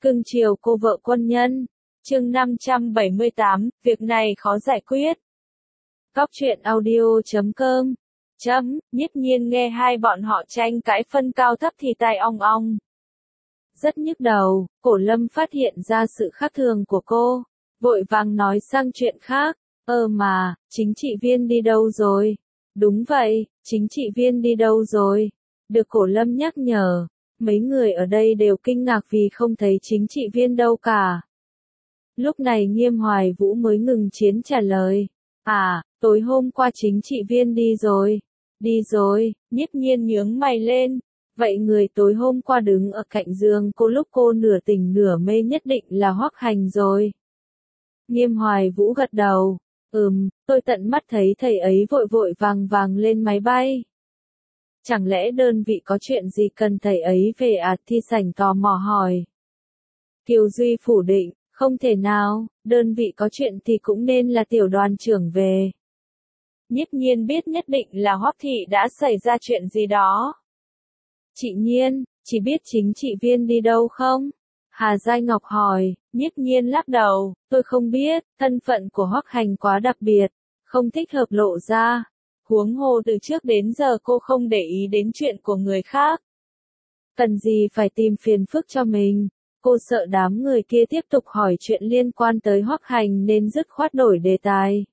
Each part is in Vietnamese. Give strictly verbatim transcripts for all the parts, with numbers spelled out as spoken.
Cưng chiều cô vợ quân nhân. Chương năm trăm bảy mươi tám, việc này khó giải quyết. Góc truyện audio chấm com. Chấm, Nhiếp Nhiên nghe hai bọn họ tranh cãi phân cao thấp thì tai ong ong. Rất nhức đầu, Cổ Lâm phát hiện ra sự khác thường của cô, vội vàng nói sang chuyện khác. Ơ mà, chính trị viên đi đâu rồi? Đúng vậy, chính trị viên đi đâu rồi? Được Cổ Lâm nhắc nhở, mấy người ở đây đều kinh ngạc vì không thấy chính trị viên đâu cả. Lúc này Nghiêm Hoài Vũ mới ngừng chiến trả lời. À, tối hôm qua chính trị viên đi rồi. Đi rồi, Nhiếp Nhiên nhướng mày lên. Vậy người tối hôm qua đứng ở cạnh giường cô lúc cô nửa tỉnh nửa mê nhất định là Hoắc Hành rồi. Nghiêm Hoài Vũ gật đầu. Ừm, tôi tận mắt thấy thầy ấy vội vội vàng vàng lên máy bay. Chẳng lẽ đơn vị có chuyện gì cần thầy ấy về à? Thi Sảnh tò mò hỏi. Kiều Duy phủ định, không thể nào, đơn vị có chuyện thì cũng nên là tiểu đoàn trưởng về. Nhiếp Nhiên biết nhất định là Hoắc Thị đã xảy ra chuyện gì đó. Chị Nhiên, chỉ biết chính trị viên đi đâu không? Hà Giai Ngọc hỏi. Nhiếp Nhiên lắc đầu, tôi không biết, thân phận của Hoắc Hành quá đặc biệt, không thích hợp lộ ra. Huống hồ từ trước đến giờ cô không để ý đến chuyện của người khác. Cần gì phải tìm phiền phức cho mình, cô sợ đám người kia tiếp tục hỏi chuyện liên quan tới Hoắc Hành nên dứt khoát đổi đề tài.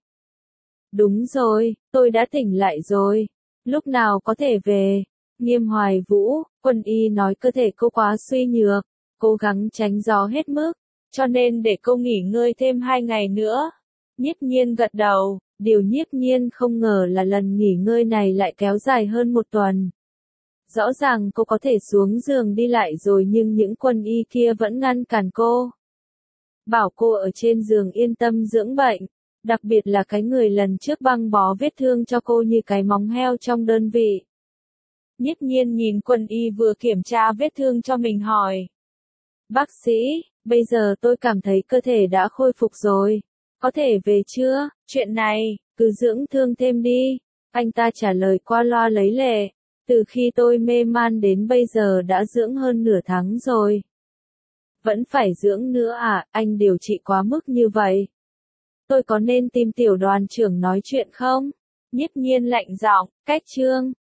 Đúng rồi, tôi đã tỉnh lại rồi, lúc nào có thể về? Nghiêm Hoài Vũ, quân y nói cơ thể cô quá suy nhược, cố gắng tránh gió hết mức, cho nên để cô nghỉ ngơi thêm hai ngày nữa. Nhiếp Nhiên gật đầu, điều Nhiếp Nhiên không ngờ là lần nghỉ ngơi này lại kéo dài hơn một tuần. Rõ ràng cô có thể xuống giường đi lại rồi nhưng những quân y kia vẫn ngăn cản cô. Bảo cô ở trên giường yên tâm dưỡng bệnh, đặc biệt là cái người lần trước băng bó vết thương cho cô như cái móng heo trong đơn vị. Nhiếp Nhiên nhìn quân y vừa kiểm tra vết thương cho mình hỏi. Bác sĩ, bây giờ tôi cảm thấy cơ thể đã khôi phục rồi. Có thể về chưa? Chuyện này, cứ dưỡng thương thêm đi. Anh ta trả lời qua loa lấy lệ. Từ khi tôi mê man đến bây giờ đã dưỡng hơn nửa tháng rồi. Vẫn phải dưỡng nữa à? Anh điều trị quá mức như vậy. Tôi có nên tìm tiểu đoàn trưởng nói chuyện không? Nhiếp Nhiên lạnh giọng, cách chương.